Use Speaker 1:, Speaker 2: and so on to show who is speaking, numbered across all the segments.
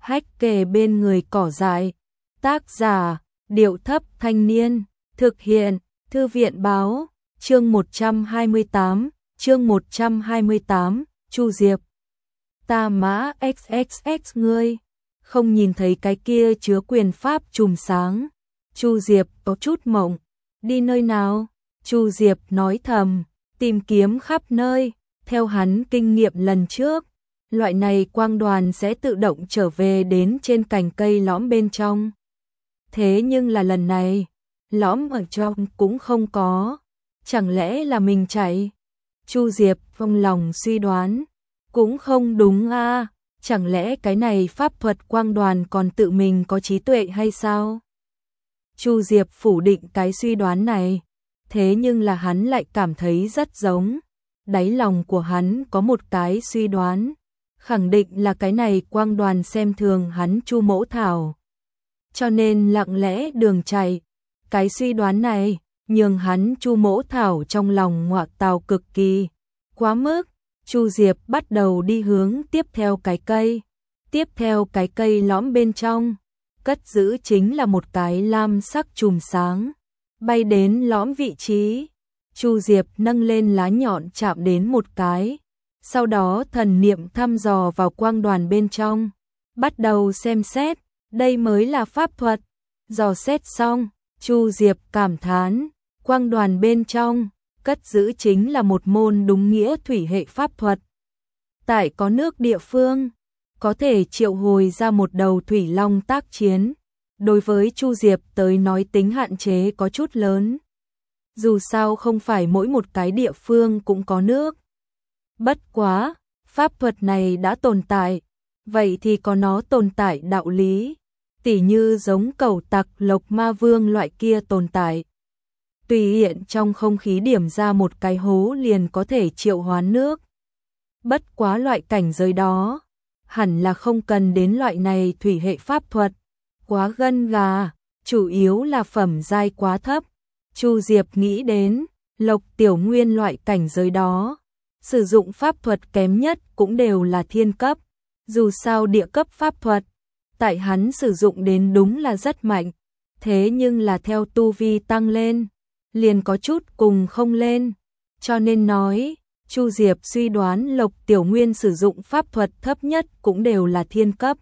Speaker 1: hách kề bên người cỏ dại. Tác giả, Điệu Thấp Thanh Niên. Thực hiện, Thư viện Báo. Chương 128, Chu Diệp. Ta mã XXX ngươi, không nhìn thấy cái kia chứa quyền pháp chùm sáng. Chu Diệp có chút mộng, đi nơi nào? Chu Diệp nói thầm, tìm kiếm khắp nơi, theo hắn kinh nghiệm lần trước, loại này quang đoàn sẽ tự động trở về đến trên cành cây lõm bên trong. Thế nhưng là lần này, lõm ở trong cũng không có, chẳng lẽ là mình chạy? Chu Diệp trong lòng suy đoán, cũng không đúng a, chẳng lẽ cái này pháp thuật quang đoàn còn tự mình có trí tuệ hay sao? Chu Diệp phủ định cái suy đoán này, thế nhưng là hắn lại cảm thấy rất giống. Đáy lòng của hắn có một cái suy đoán, khẳng định là cái này quang đoàn xem thường hắn Chu Mỗ Thảo, cho nên lặng lẽ đường chạy. Cái suy đoán này nhường hắn Chu Mỗ Thảo trong lòng ngoạc tào cực kỳ quá mức. Chu Diệp bắt đầu đi hướng tiếp theo cái cây. Tiếp theo cái cây lõm bên trong, cất giữ chính là một cái lam sắc chùm sáng. Bay đến lõm vị trí, Chu Diệp nâng lên lá nhọn chạm đến một cái. Sau đó thần niệm thăm dò vào quang đoàn bên trong. Bắt đầu xem xét, đây mới là pháp thuật. Dò xét xong, Chu Diệp cảm thán, quang đoàn bên trong cất giữ chính là một môn đúng nghĩa thủy hệ pháp thuật. Tại có nước địa phương, có thể triệu hồi ra một đầu thủy long tác chiến. Đối với Chu Diệp tới nói tính hạn chế có chút lớn. Dù sao không phải mỗi một cái địa phương cũng có nước. Bất quá, pháp thuật này đã tồn tại, vậy thì có nó tồn tại đạo lý. Tỉ như giống cẩu tặc Lộc Ma Vương loại kia tồn tại. Tùy hiện trong không khí điểm ra một cái hố liền có thể triệu hoán nước. Bất quá loại cảnh giới đó, hẳn là không cần đến loại này thủy hệ pháp thuật. Quá gân gà, chủ yếu là phẩm giai quá thấp. Chu Diệp nghĩ đến, Lộc Tiểu Nguyên loại cảnh giới đó, sử dụng pháp thuật kém nhất cũng đều là thiên cấp. Dù sao địa cấp pháp thuật, tại hắn sử dụng đến đúng là rất mạnh. Thế nhưng là theo tu vi tăng lên, liền có chút cùng không lên. Cho nên nói, Chu Diệp suy đoán Lộc Tiểu Nguyên sử dụng pháp thuật thấp nhất cũng đều là thiên cấp.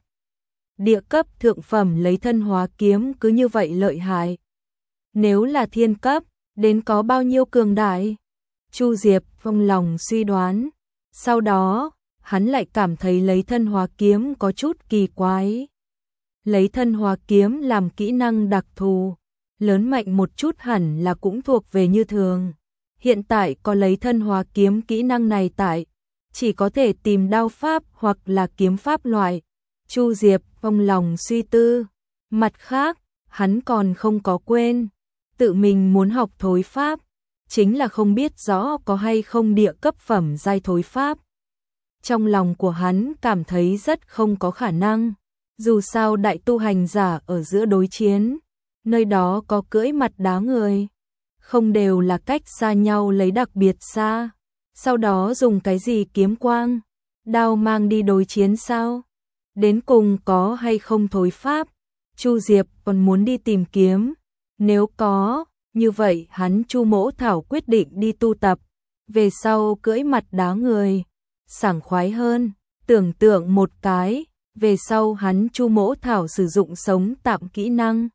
Speaker 1: Địa cấp thượng phẩm lấy thân hóa kiếm cứ như vậy lợi hại. Nếu là thiên cấp, đến có bao nhiêu cường đại? Chu Diệp trong lòng suy đoán. Sau đó, hắn lại cảm thấy lấy thân hóa kiếm có chút kỳ quái. Lấy thân hóa kiếm làm kỹ năng đặc thù, lớn mạnh một chút hẳn là cũng thuộc về như thường. Hiện tại có lấy thân hóa kiếm kỹ năng này tại, chỉ có thể tìm đao pháp hoặc là kiếm pháp loại. Chu Diệp trong lòng suy tư. Mặt khác, hắn còn không có quên, tự mình muốn học thối pháp, chính là không biết rõ có hay không địa cấp phẩm giai thối pháp. Trong lòng của hắn cảm thấy rất không có khả năng. Dù sao đại tu hành giả ở giữa đối chiến, nơi đó có cưỡi mặt đá người, không đều là cách xa nhau lấy đặc biệt xa. Sau đó dùng cái gì kiếm quang, đao mang đi đối chiến sao? Đến cùng có hay không thối pháp? Chu Diệp còn muốn đi tìm kiếm. Nếu có, như vậy hắn Chu Mỗ Thảo quyết định đi tu tập. Về sau cưỡi mặt đá người, sảng khoái hơn. Tưởng tượng một cái, về sau hắn Chu Mỗ Thảo sử dụng sống tạm kỹ năng.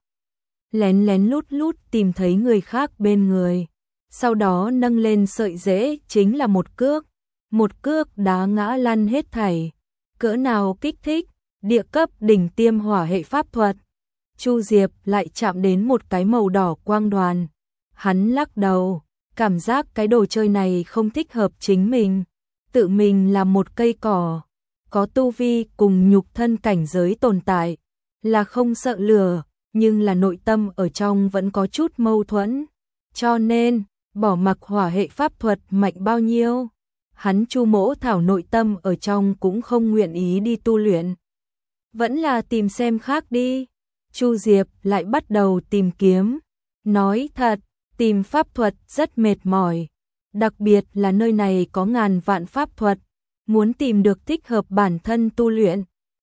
Speaker 1: Lén lén lút lút tìm thấy người khác bên người. Sau đó nâng lên sợi rễ chính là một cước đá ngã lăn hết thảy. Cỡ nào kích thích, địa cấp đỉnh tiêm hỏa hệ pháp thuật. Chu Diệp lại chạm đến một cái màu đỏ quang đoàn. Hắn lắc đầu, cảm giác cái đồ chơi này không thích hợp chính mình. Tự mình là một cây cỏ, có tu vi cùng nhục thân cảnh giới tồn tại, là không sợ lửa, nhưng là nội tâm ở trong vẫn có chút mâu thuẫn. Cho nên, bỏ mặc hỏa hệ pháp thuật mạnh bao nhiêu, hắn Chu Mỗ Thảo nội tâm ở trong cũng không nguyện ý đi tu luyện. Vẫn là tìm xem khác đi. Chu Diệp lại bắt đầu tìm kiếm. Nói thật, tìm pháp thuật rất mệt mỏi. Đặc biệt là nơi này có ngàn vạn pháp thuật. Muốn tìm được thích hợp bản thân tu luyện,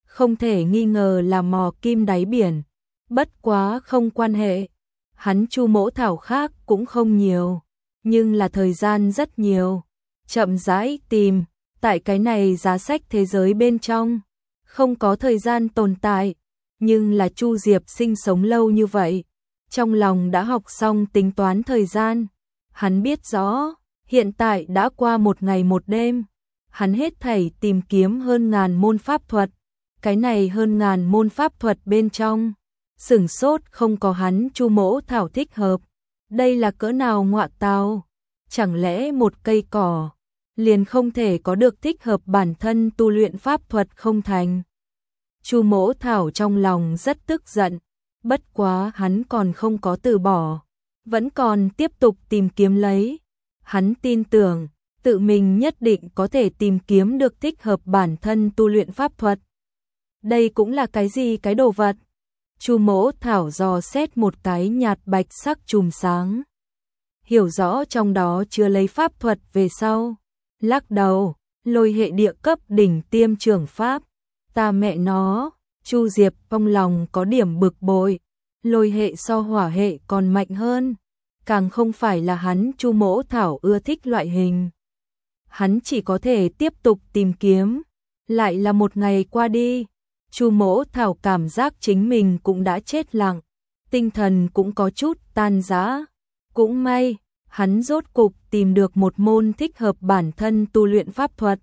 Speaker 1: không thể nghi ngờ là mò kim đáy biển. Bất quá không quan hệ, hắn Chu Mỗ Thảo khác cũng không nhiều, nhưng là thời gian rất nhiều. Chậm rãi tìm, tại cái này giá sách thế giới bên trong, không có thời gian tồn tại, nhưng là Chu Diệp sinh sống lâu như vậy, trong lòng đã học xong tính toán thời gian. Hắn biết rõ, hiện tại đã qua một ngày một đêm, hắn hết thảy tìm kiếm hơn 1000 môn pháp thuật, cái này hơn 1000 môn pháp thuật bên trong, sửng sốt không có hắn Chu Mỗ Thảo thích hợp. Đây là cỡ nào ngọa tào, chẳng lẽ một cây cỏ liền không thể có được thích hợp bản thân tu luyện pháp thuật không thành? Chu Mỗ Thảo trong lòng rất tức giận, bất quá hắn còn không có từ bỏ, vẫn còn tiếp tục tìm kiếm lấy. Hắn tin tưởng, tự mình nhất định có thể tìm kiếm được thích hợp bản thân tu luyện pháp thuật. Đây cũng là cái gì cái đồ vật? Chu Mỗ Thảo dò xét một cái nhạt bạch sắc chùm sáng, hiểu rõ trong đó chứa lấy pháp thuật về sau, lắc đầu, lôi hệ địa cấp đỉnh tiêm trưởng pháp. Ta mẹ nó, Chu Diệp trong lòng có điểm bực bội, lôi hệ so hỏa hệ còn mạnh hơn, càng không phải là hắn Chu Mỗ Thảo ưa thích loại hình. Hắn chỉ có thể tiếp tục tìm kiếm, lại là một ngày qua đi, Chu Mỗ Thảo cảm giác chính mình cũng đã chết lặng, tinh thần cũng có chút tan rã. Cũng may, hắn rốt cục tìm được một môn thích hợp bản thân tu luyện pháp thuật.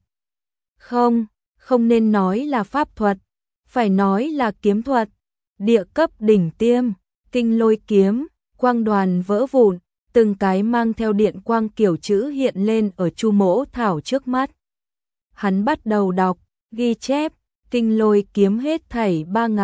Speaker 1: Không nên nói là pháp thuật, phải nói là kiếm thuật. Địa cấp đỉnh tiêm, kinh lôi kiếm, quang đoàn vỡ vụn, từng cái mang theo điện quang kiểu chữ hiện lên ở Chu Mỗ Thảo trước mắt. Hắn bắt đầu đọc, ghi chép, kinh lôi kiếm hết thảy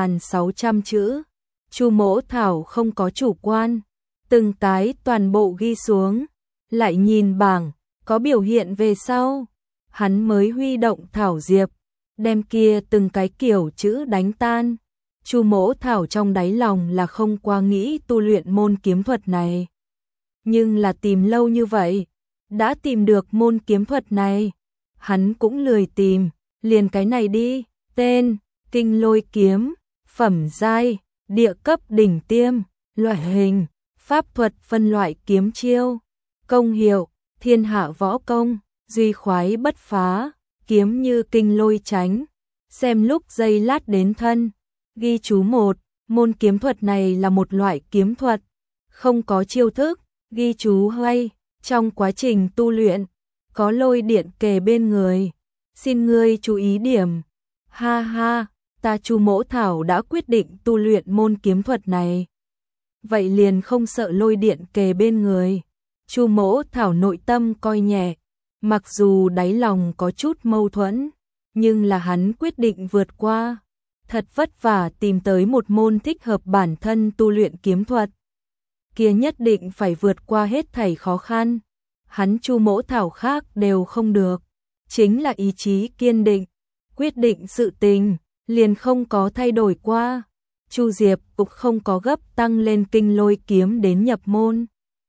Speaker 1: 3600 chữ. Chu Mỗ Thảo không có chủ quan, từng cái toàn bộ ghi xuống, lại nhìn bảng, có biểu hiện về sau, hắn mới huy động thảo diệp, đem kia từng cái kiểu chữ đánh tan. Chu Mỗ Thảo trong đáy lòng là không qua nghĩ tu luyện môn kiếm thuật này, nhưng là tìm lâu như vậy, đã tìm được môn kiếm thuật này, hắn cũng lười tìm, liền cái này đi. Tên, kinh lôi kiếm, phẩm giai, địa cấp đỉnh tiêm, loại hình, pháp thuật phân loại kiếm chiêu, công hiệu, thiên hạ võ công, duy khoái bất phá, kiếm như kinh lôi tránh, xem lúc giây lát đến thân. Ghi chú 1, môn kiếm thuật này là một loại kiếm thuật, không có chiêu thức. Ghi chú 2, trong quá trình tu luyện, có lôi điện kề bên người, xin ngươi chú ý điểm. Ha ha, ta Chu Mỗ Thảo đã quyết định tu luyện môn kiếm thuật này, vậy liền không sợ lôi điện kề bên người. Chu Mỗ Thảo nội tâm coi nhẹ, mặc dù đáy lòng có chút mâu thuẫn, nhưng là hắn quyết định vượt qua. Thật vất vả tìm tới một môn thích hợp bản thân tu luyện kiếm thuật, kia nhất định phải vượt qua hết thảy khó khăn. Hắn Chu Mỗ Thảo khác đều không được, chính là ý chí kiên định, quyết định sự tình, liền không có thay đổi qua. Chu Diệp cũng không có gấp tăng lên kinh lôi kiếm đến nhập môn.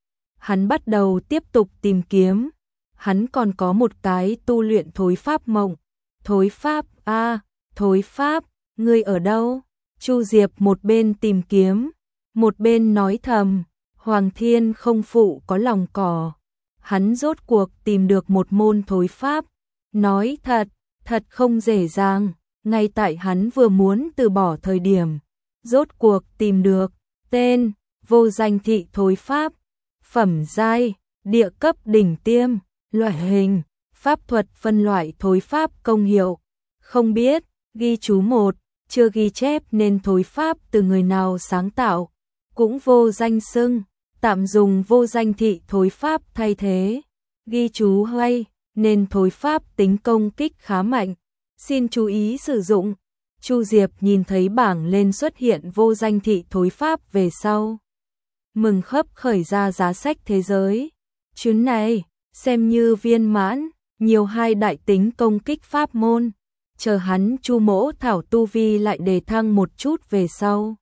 Speaker 1: Hắn bắt đầu tiếp tục tìm kiếm, hắn còn có một cái tu luyện thối pháp mộng. Thối pháp, thối pháp, ngươi ở đâu? Chu Diệp một bên tìm kiếm, một bên nói thầm, Hoàng Thiên không phụ có lòng cỏ. Hắn rốt cuộc tìm được một môn thối pháp, nói thật không dễ dàng, ngay tại hắn vừa muốn từ bỏ thời điểm, rốt cuộc tìm được. Tên, vô danh thị thối pháp, phẩm giai, địa cấp đỉnh tiêm, loại hình, pháp thuật phân loại thối pháp công hiệu, không biết. Ghi chú 1, chưa ghi chép nên thối pháp từ người nào sáng tạo, cũng vô danh xưng, tạm dùng vô danh thị thối pháp thay thế. Ghi chú 2, nên thối pháp tính công kích khá mạnh, xin chú ý sử dụng. Chu Diệp nhìn thấy bảng lên xuất hiện vô danh thị thối pháp về sau, mừng khấp khởi ra giá sách thế giới. Chuyến này, xem như viên mãn, nhiều 2 đại tính công kích pháp môn. Chờ hắn Chu Mỗ Thảo tu vi lại đề thăng một chút về sau,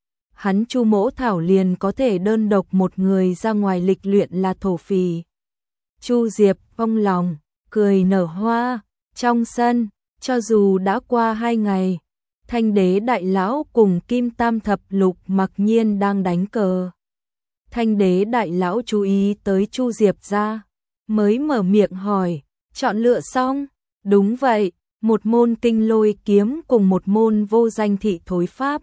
Speaker 1: hắn Chu Mỗ Thảo liền có thể đơn độc một người ra ngoài lịch luyện là thổ phỉ. Chu Diệp trong lòng cười nở hoa. Trong sân, cho dù đã qua 2 ngày, Thanh đế đại lão cùng Kim Tam thập lục mặc nhiên đang đánh cờ. Thanh đế đại lão chú ý tới Chu Diệp ra, mới mở miệng hỏi, chọn lựa xong? Đúng vậy, một môn kinh lôi kiếm cùng một môn vô danh thị thối pháp.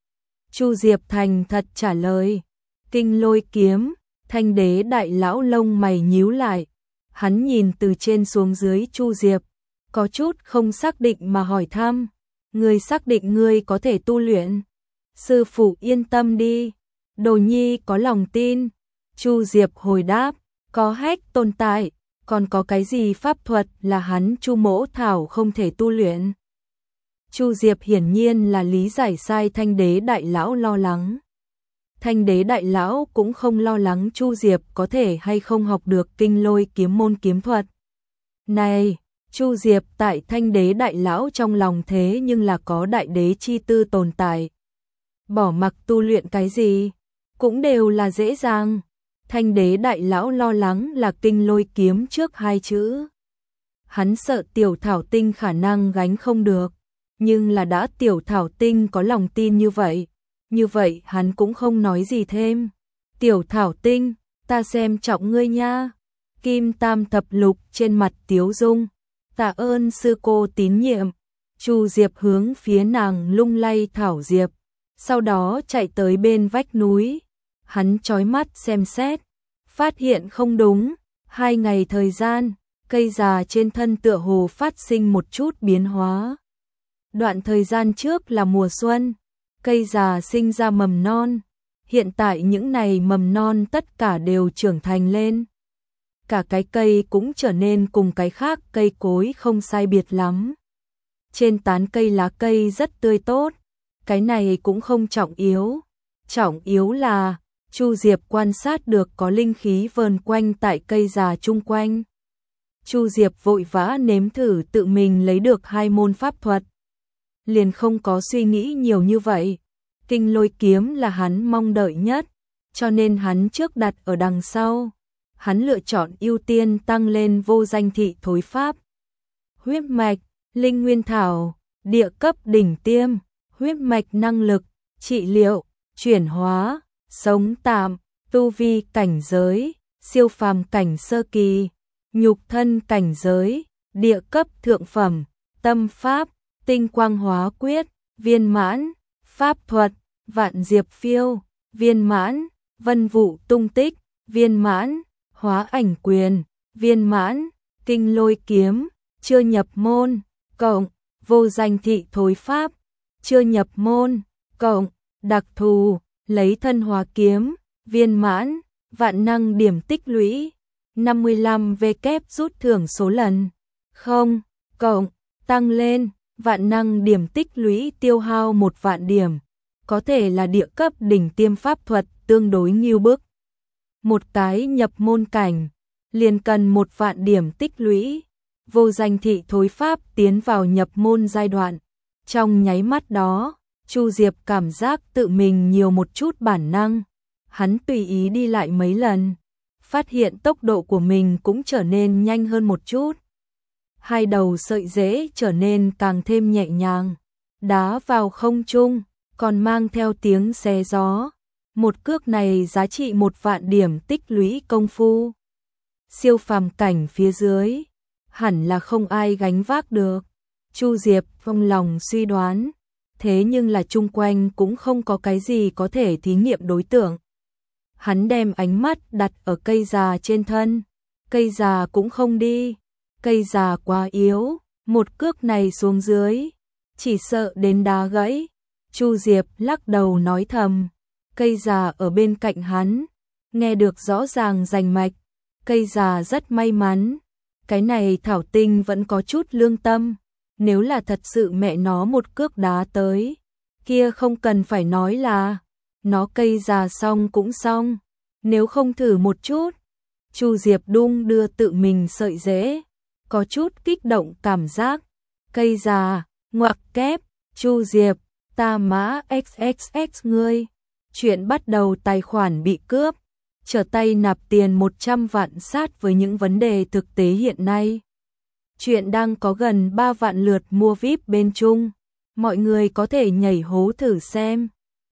Speaker 1: Chu Diệp thành thật trả lời, kinh lôi kiếm. Thanh đế đại lão lông mày nhíu lại, hắn nhìn từ trên xuống dưới Chu Diệp, có chút không xác định mà hỏi thăm, ngươi xác định ngươi có thể tu luyện? Sư phụ yên tâm đi, đồ nhi có lòng tin. Chu Diệp hồi đáp, có hách tồn tại, còn có cái gì pháp thuật là hắn Chu Mỗ Thảo không thể tu luyện? Chu Diệp hiển nhiên là lý giải sai Thanh đế đại lão lo lắng. Thanh đế đại lão cũng không lo lắng Chu Diệp có thể hay không học được kinh lôi kiếm môn kiếm thuật. Này, Chu Diệp tại Thanh đế đại lão trong lòng thế nhưng là có đại đế chi tư tồn tại. Bỏ mặc tu luyện cái gì, cũng đều là dễ dàng. Thanh đế đại lão lo lắng là kinh lôi kiếm trước hai chữ. Hắn sợ tiểu thảo tinh khả năng gánh không được, nhưng là đã tiểu thảo tinh có lòng tin như vậy hắn cũng không nói gì thêm. Tiểu thảo tinh, ta xem trọng ngươi nha. Kim Tam thập lục trên mặt tiếu dung, tạ ơn sư cô tín nhiệm. Chu Diệp hướng phía nàng lung lay thảo diệp, sau đó chạy tới bên vách núi. Hắn chói mắt xem xét, phát hiện không đúng, 2 ngày thời gian, cây già trên thân tựa hồ phát sinh một chút biến hóa. Đoạn thời gian trước là mùa xuân, cây già sinh ra mầm non, hiện tại những này mầm non tất cả đều trưởng thành lên. Cả cái cây cũng trở nên cùng cái khác cây cối không sai biệt lắm. Trên tán cây lá cây rất tươi tốt, cái này cũng không trọng yếu là Chu Diệp quan sát được có linh khí vờn quanh tại cây già chung quanh. Chu Diệp vội vã nếm thử tự mình lấy được 2 môn pháp thuật, liền không có suy nghĩ nhiều như vậy. Kinh lôi kiếm là hắn mong đợi nhất, cho nên hắn trước đặt ở đằng sau. Hắn lựa chọn ưu tiên tăng lên vô danh thị thối pháp. Huyết mạch, linh nguyên thảo, địa cấp đỉnh tiêm, huyết mạch năng lực, trị liệu, chuyển hóa, sống tạm, tu vi cảnh giới, siêu phàm cảnh sơ kỳ, nhục thân cảnh giới, địa cấp thượng phẩm, tâm pháp, tinh quang hóa quyết, viên mãn, pháp thuật, vạn diệp phiêu, viên mãn, vân vụ tung tích, viên mãn, hóa ảnh quyền, viên mãn, kinh lôi kiếm, chưa nhập môn, cộng, vô danh thị thối pháp, chưa nhập môn, cộng, đặc thù, lấy thân hóa kiếm, viên mãn, vạn năng điểm tích lũy, 55 W rút thưởng số lần, không, cộng, tăng lên, vạn năng điểm tích lũy tiêu hao 1 vạn điểm, có thể là địa cấp đỉnh tiêm pháp thuật tương đối nghiêu bức. Một cái nhập môn cảnh, liền cần 1 vạn điểm tích lũy. Vô danh thị thối pháp tiến vào nhập môn giai đoạn. Trong nháy mắt đó, Chu Diệp cảm giác tự mình nhiều một chút bản năng. Hắn tùy ý đi lại mấy lần, phát hiện tốc độ của mình cũng trở nên nhanh hơn một chút. 2 đầu sợi rễ trở nên càng thêm nhẹ nhàng, đá vào không trung, còn mang theo tiếng xé gió. Một cước này giá trị 1 vạn điểm tích lũy công phu. Siêu phàm cảnh phía dưới, hẳn là không ai gánh vác được. Chu Diệp trong lòng suy đoán, thế nhưng là chung quanh cũng không có cái gì có thể thí nghiệm đối tượng. Hắn đem ánh mắt đặt ở cây già trên thân, cây già cũng không đi, cây già quá yếu, một cước này xuống dưới, chỉ sợ đến đá gãy. Chu Diệp lắc đầu nói thầm, cây già ở bên cạnh hắn, nghe được rõ ràng rành mạch, cây già rất may mắn, cái này thảo tinh vẫn có chút lương tâm, nếu là thật sự mẹ nó một cước đá tới, kia không cần phải nói là, nó cây già xong cũng xong, nếu không thử một chút. Chu Diệp đung đưa tự mình sợi rễ, có chút kích động cảm giác, cây già, ngoặc kép, Chu Diệp, ta mã XXX ngươi. Chuyện bắt đầu tài khoản bị cướp, trở tay nạp tiền 100 vạn sát với những vấn đề thực tế hiện nay. Chuyện đang có gần 3 vạn lượt mua VIP bên Trung. Mọi người có thể nhảy hố thử xem.